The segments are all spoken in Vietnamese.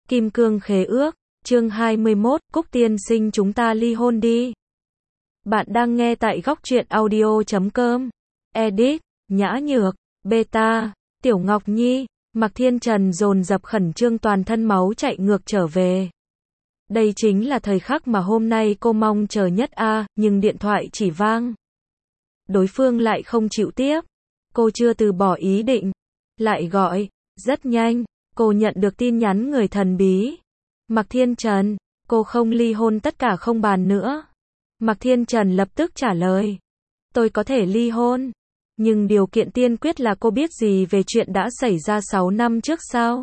Kim cương khế ước, chương 21, Cúc tiên sinh chúng ta ly hôn đi. Bạn đang nghe tại góc truyện audio.com. Edit, Nhã Nhược, Beta, Tiểu Ngọc Nhi, Mạc Thiên Trần dồn dập khẩn trương toàn thân máu chạy ngược trở về. Đây chính là thời khắc mà hôm nay cô mong chờ nhất nhưng điện thoại chỉ vang. Đối phương lại không chịu tiếp. Cô chưa từ bỏ ý định. Lại gọi, rất nhanh, cô nhận được tin nhắn người thần bí. Mạc Thiên Trần, cô không ly hôn tất cả không bàn nữa. Mạc Thiên Trần lập tức trả lời. Tôi có thể ly hôn. Nhưng điều kiện tiên quyết là cô biết gì về chuyện đã xảy ra 6 năm trước sao?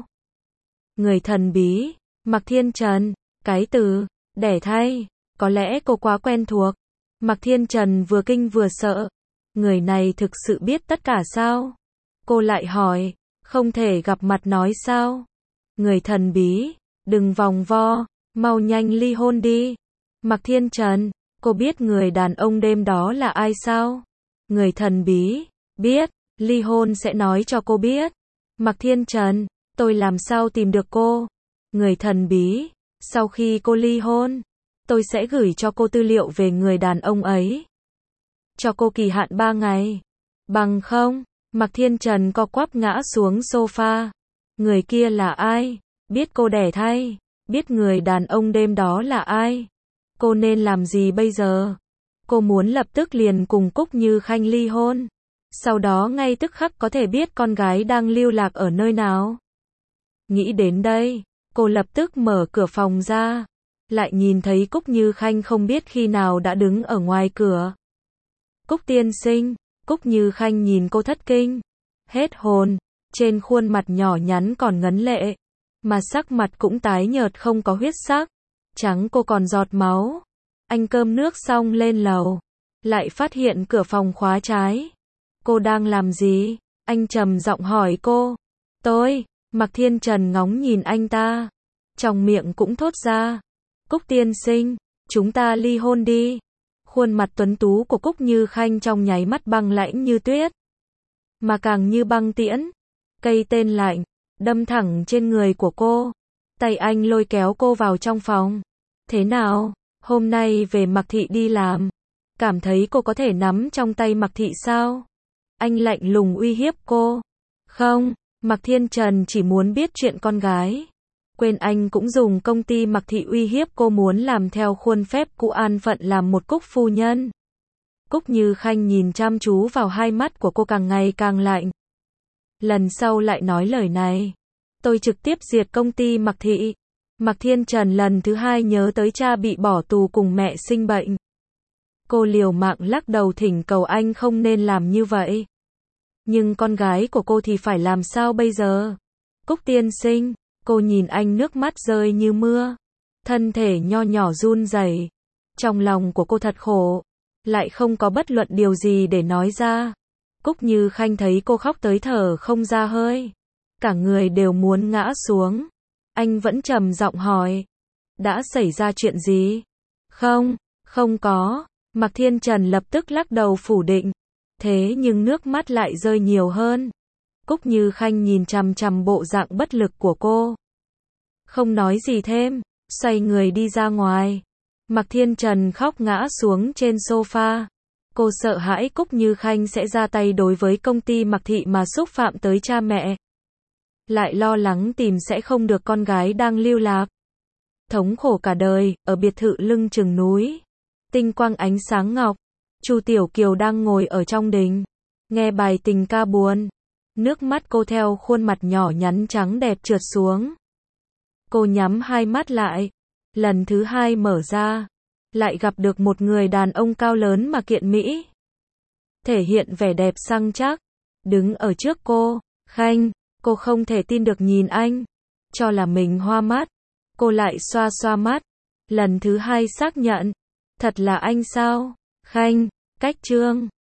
Người thần bí, Mạc Thiên Trần, cái từ, đẻ thai, có lẽ cô quá quen thuộc. Mạc Thiên Trần vừa kinh vừa sợ. Người này thực sự biết tất cả sao? Cô lại hỏi, không thể gặp mặt nói sao? Người thần bí, đừng vòng vo, mau nhanh ly hôn đi. Mạc Thiên Trần, cô biết người đàn ông đêm đó là ai sao? Người thần bí, biết, ly hôn sẽ nói cho cô biết. Mạc Thiên Trần, tôi làm sao tìm được cô? Người thần bí, sau khi cô ly hôn, tôi sẽ gửi cho cô tư liệu về người đàn ông ấy. Cho cô kỳ hạn 3 ngày. Bằng không, Mạc Thiên Trần co quắp ngã xuống sofa. Người kia là ai? Biết cô đẻ thai? Biết người đàn ông đêm đó là ai? Cô nên làm gì bây giờ? Cô muốn lập tức liền cùng Cúc Như Khanh ly hôn. Sau đó ngay tức khắc có thể biết con gái đang lưu lạc ở nơi nào. Nghĩ đến đây, cô lập tức mở cửa phòng ra. Lại nhìn thấy Cúc Như Khanh không biết khi nào đã đứng ở ngoài cửa. Cúc tiên sinh, Cúc Như Khanh nhìn cô thất kinh. Hết hồn, trên khuôn mặt nhỏ nhắn còn ngấn lệ. Mà sắc mặt cũng tái nhợt không có huyết sắc. Trắng cô còn giọt máu. Anh cơm nước xong lên lầu. Lại phát hiện cửa phòng khóa trái. Cô đang làm gì? Anh trầm giọng hỏi cô. Tôi, Mạc Thiên Trần ngóng nhìn anh ta. Trong miệng cũng thốt ra. Cúc tiên sinh, chúng ta ly hôn đi. Khuôn mặt tuấn tú của Cúc Như Khanh trong nháy mắt băng lãnh như tuyết. Mà càng như băng tiễn. Cây tên lạnh, đâm thẳng trên người của cô. Tay anh lôi kéo cô vào trong phòng. Thế nào? Hôm nay về Mạc Thị đi làm. Cảm thấy cô có thể nắm trong tay Mạc Thị sao? Anh lạnh lùng uy hiếp cô. Không, Mạc Thiên Trần chỉ muốn biết chuyện con gái. Quên anh cũng dùng công ty Mạc Thị uy hiếp cô muốn làm theo khuôn phép cũ an phận làm một Cúc phu nhân. Cúc Như Khanh nhìn chăm chú vào hai mắt của cô càng ngày càng lạnh. Lần sau lại nói lời này. Tôi trực tiếp diệt công ty Mạc Thị. Mạc Thiên Trần lần thứ hai nhớ tới cha bị bỏ tù cùng mẹ sinh bệnh. Cô liều mạng lắc đầu thỉnh cầu anh không nên làm như vậy. Nhưng con gái của cô thì phải làm sao bây giờ? Cúc tiên sinh, cô nhìn anh nước mắt rơi như mưa. Thân thể nho nhỏ run rẩy. Trong lòng của cô thật khổ. Lại không có bất luận điều gì để nói ra. Cúc Như Khanh thấy cô khóc tới thở không ra hơi. Cả người đều muốn ngã xuống. Anh vẫn trầm giọng hỏi. Đã xảy ra chuyện gì? Không, không có. Mạc Thiên Trần lập tức lắc đầu phủ định. Thế nhưng nước mắt lại rơi nhiều hơn. Cúc Như Khanh nhìn chằm chằm bộ dạng bất lực của cô. Không nói gì thêm, xoay người đi ra ngoài. Mạc Thiên Trần khóc ngã xuống trên sofa. Cô sợ hãi Cúc Như Khanh sẽ ra tay đối với công ty Mạc Thị mà xúc phạm tới cha mẹ. Lại lo lắng tìm sẽ không được con gái đang lưu lạc. Thống khổ cả đời, ở biệt thự lưng chừng núi. Tinh quang ánh sáng ngọc. Chu Tiểu Kiều đang ngồi ở trong đình. Nghe bài tình ca buồn. Nước mắt cô theo khuôn mặt nhỏ nhắn trắng đẹp trượt xuống. Cô nhắm hai mắt lại. Lần thứ hai mở ra. Lại gặp được một người đàn ông cao lớn mà kiện mỹ. Thể hiện vẻ đẹp săn chắc. Đứng ở trước cô. Khanh, cô không thể tin được nhìn anh. Cho là mình hoa mắt. Cô lại xoa xoa mắt. Lần thứ hai xác nhận. Thật là anh sao? Khanh, cách trương.